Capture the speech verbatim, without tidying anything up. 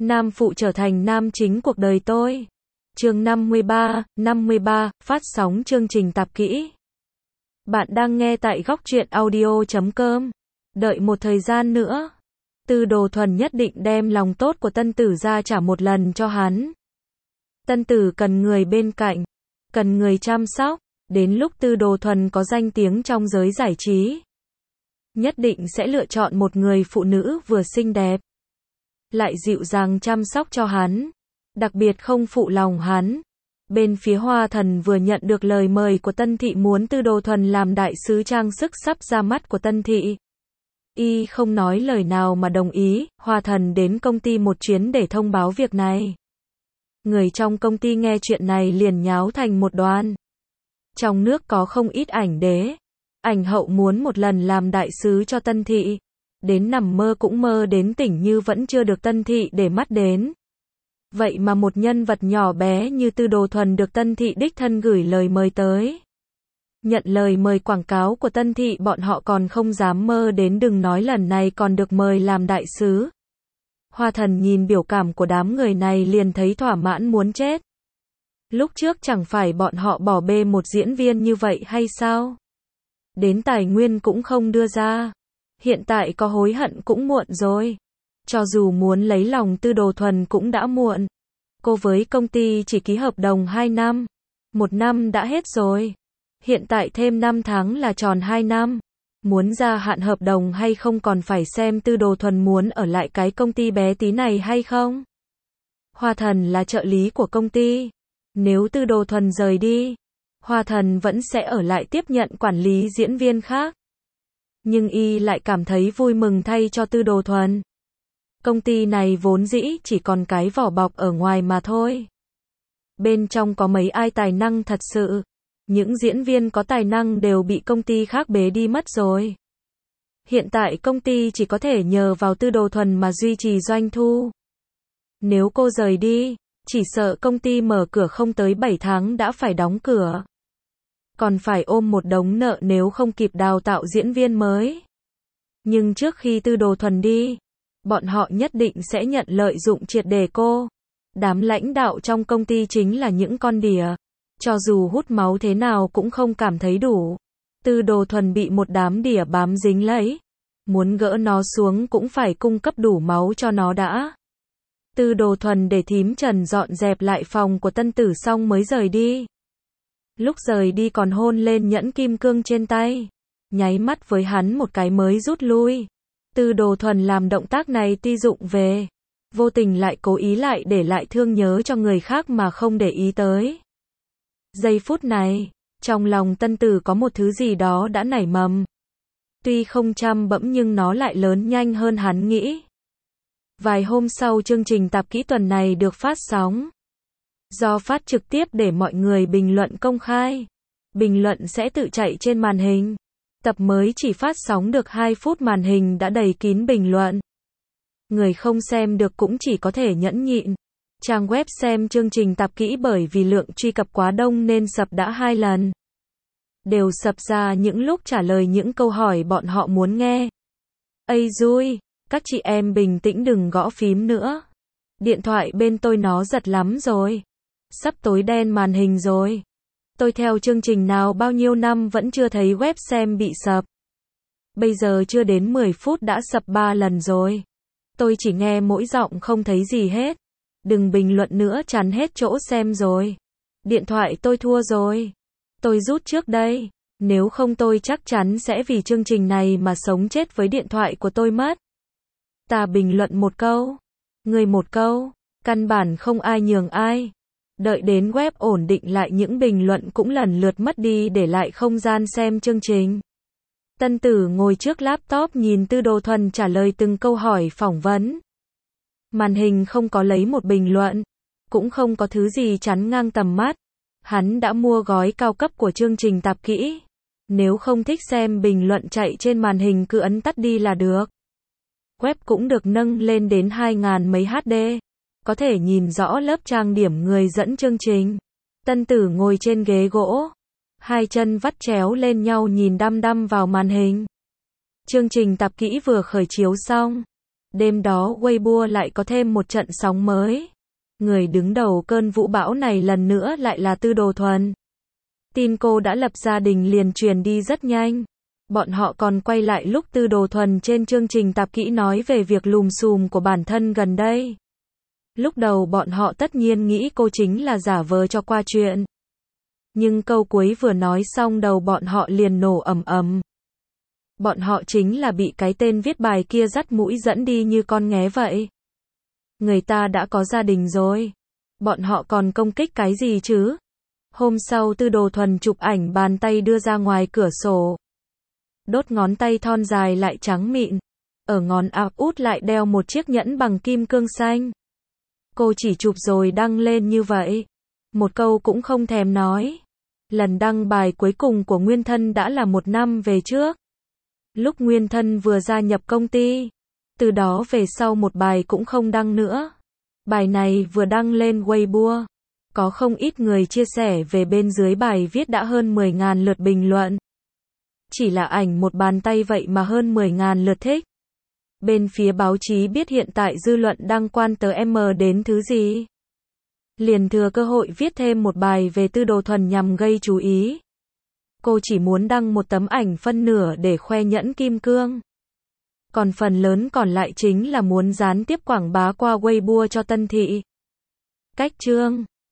Nam phụ trở thành nam chính cuộc đời tôi. Chương năm mươi ba, năm mươi ba, phát sóng chương trình tạp kỹ. Bạn đang nghe tại góc truyện audio chấm com. Đợi một thời gian nữa, Tư Đồ Thuần nhất định đem lòng tốt của Tân Tử ra trả một lần cho hắn. Tân Tử cần người bên cạnh, cần người chăm sóc, đến lúc Tư Đồ Thuần có danh tiếng trong giới giải trí, nhất định sẽ lựa chọn một người phụ nữ vừa xinh đẹp, lại dịu dàng chăm sóc cho hắn, đặc biệt không phụ lòng hắn. Bên phía Hoa Thần vừa nhận được lời mời của Tân Thị muốn Tư Đồ Thuần làm đại sứ trang sức sắp ra mắt của Tân Thị. Y không nói lời nào mà đồng ý. Hoa Thần đến công ty một chuyến để thông báo việc này. Người trong công ty nghe chuyện này liền nháo thành một đoàn. Trong nước có không ít ảnh đế, ảnh hậu muốn một lần làm đại sứ cho Tân Thị. Đến nằm mơ cũng mơ đến tỉnh như vẫn chưa được Tân Thị để mắt đến. Vậy mà một nhân vật nhỏ bé như Tư Đồ Thuần được Tân Thị đích thân gửi lời mời tới. Nhận lời mời quảng cáo của Tân Thị, bọn họ còn không dám mơ đến, đừng nói lần này còn được mời làm đại sứ. Hoa Thần nhìn biểu cảm của đám người này liền thấy thỏa mãn muốn chết. Lúc trước chẳng phải bọn họ bỏ bê một diễn viên như vậy hay sao? Đến tài nguyên cũng không đưa ra. Hiện tại có hối hận cũng muộn rồi. Cho dù muốn lấy lòng Tư Đồ Thuần cũng đã muộn. Cô với công ty chỉ ký hợp đồng hai năm. Một năm đã hết rồi. Hiện tại thêm năm tháng là tròn hai năm. Muốn gia hạn hợp đồng hay không còn phải xem Tư Đồ Thuần muốn ở lại cái công ty bé tí này hay không. Hoa Thần là trợ lý của công ty. Nếu Tư Đồ Thuần rời đi, Hoa Thần vẫn sẽ ở lại tiếp nhận quản lý diễn viên khác. Nhưng y lại cảm thấy vui mừng thay cho Tư Đồ Thuần. Công ty này vốn dĩ chỉ còn cái vỏ bọc ở ngoài mà thôi. Bên trong có mấy ai tài năng thật sự. Những diễn viên có tài năng đều bị công ty khác bế đi mất rồi. Hiện tại công ty chỉ có thể nhờ vào Tư Đồ Thuần mà duy trì doanh thu. Nếu cô rời đi, chỉ sợ công ty mở cửa không tới bảy tháng đã phải đóng cửa. Còn phải ôm một đống nợ nếu không kịp đào tạo diễn viên mới. Nhưng trước khi Tư Đồ Thuần đi, bọn họ nhất định sẽ nhận lợi dụng triệt để cô. Đám lãnh đạo trong công ty chính là những con đỉa. Cho dù hút máu thế nào cũng không cảm thấy đủ. Tư Đồ Thuần bị một đám đỉa bám dính lấy. Muốn gỡ nó xuống cũng phải cung cấp đủ máu cho nó đã. Tư Đồ Thuần để thím Trần dọn dẹp lại phòng của Tân Tử xong mới rời đi. Lúc rời đi còn hôn lên nhẫn kim cương trên tay. Nháy mắt với hắn một cái mới rút lui. Tư Đồ Thuần làm động tác này ti dụng về. Vô tình lại cố ý lại để lại thương nhớ cho người khác mà không để ý tới. Giây phút này, trong lòng Tân Tử có một thứ gì đó đã nảy mầm. Tuy không chăm bẵm nhưng nó lại lớn nhanh hơn hắn nghĩ. Vài hôm sau chương trình tạp kỹ tuần này được phát sóng. Do phát trực tiếp để mọi người bình luận công khai. Bình luận sẽ tự chạy trên màn hình. Tập mới chỉ phát sóng được hai phút màn hình đã đầy kín bình luận. Người không xem được cũng chỉ có thể nhẫn nhịn. Trang web xem chương trình tạp kỹ bởi vì lượng truy cập quá đông nên sập đã hai lần. Đều sập ra những lúc trả lời những câu hỏi bọn họ muốn nghe. Ây dui, các chị em bình tĩnh đừng gõ phím nữa. Điện thoại bên tôi nó giật lắm rồi. Sắp tối đen màn hình rồi. Tôi theo chương trình nào bao nhiêu năm vẫn chưa thấy web xem bị sập. Bây giờ chưa đến mười phút đã sập ba lần rồi. Tôi chỉ nghe mỗi giọng không thấy gì hết. Đừng bình luận nữa, chắn hết chỗ xem rồi. Điện thoại tôi thua rồi. Tôi rút trước đây. Nếu không tôi chắc chắn sẽ vì chương trình này mà sống chết với điện thoại của tôi mất. Ta bình luận một câu. Người một câu. Căn bản không ai nhường ai. Đợi đến web ổn định lại những bình luận cũng lần lượt mất đi để lại không gian xem chương trình. Tân Tử ngồi trước laptop nhìn Tư Đồ Thuần trả lời từng câu hỏi phỏng vấn. Màn hình không có lấy một bình luận, cũng không có thứ gì chắn ngang tầm mắt. Hắn đã mua gói cao cấp của chương trình tạp kỹ. Nếu không thích xem bình luận chạy trên màn hình cứ ấn tắt đi là được. Web cũng được nâng lên đến hai ngàn mấy H D. Có thể nhìn rõ lớp trang điểm người dẫn chương trình. Tân Tử ngồi trên ghế gỗ. Hai chân vắt chéo lên nhau nhìn đăm đăm vào màn hình. Chương trình tạp kỹ vừa khởi chiếu xong. Đêm đó Weibo lại có thêm một trận sóng mới. Người đứng đầu cơn vũ bão này lần nữa lại là Tư Đồ Thuần. Tin cô đã lập gia đình liền truyền đi rất nhanh. Bọn họ còn quay lại lúc Tư Đồ Thuần trên chương trình tạp kỹ nói về việc lùm xùm của bản thân gần đây. Lúc đầu bọn họ tất nhiên nghĩ cô chính là giả vờ cho qua chuyện. Nhưng câu cuối vừa nói xong đầu bọn họ liền nổ ầm ầm. Bọn họ chính là bị cái tên viết bài kia dắt mũi dẫn đi như con nghé vậy. Người ta đã có gia đình rồi. Bọn họ còn công kích cái gì chứ? Hôm sau Tư Đồ Thuần chụp ảnh bàn tay đưa ra ngoài cửa sổ. Đốt ngón tay thon dài lại trắng mịn. Ở ngón áp út lại đeo một chiếc nhẫn bằng kim cương xanh. Cô chỉ chụp rồi đăng lên như vậy. Một câu cũng không thèm nói. Lần đăng bài cuối cùng của Nguyên Thân đã là một năm về trước. Lúc Nguyên Thân vừa gia nhập công ty. Từ đó về sau một bài cũng không đăng nữa. Bài này vừa đăng lên Weibo. Có không ít người chia sẻ về bên dưới bài viết đã hơn mười nghìn lượt bình luận. Chỉ là ảnh một bàn tay vậy mà hơn mười nghìn lượt thích. Bên phía báo chí biết hiện tại dư luận đang quan tới em đến thứ gì. Liền thừa cơ hội viết thêm một bài về Tư Đồ Thuần nhằm gây chú ý. Cô chỉ muốn đăng một tấm ảnh phân nửa để khoe nhẫn kim cương. Còn phần lớn còn lại chính là muốn gián tiếp quảng bá qua Weibo cho Tân Thị. Cách chương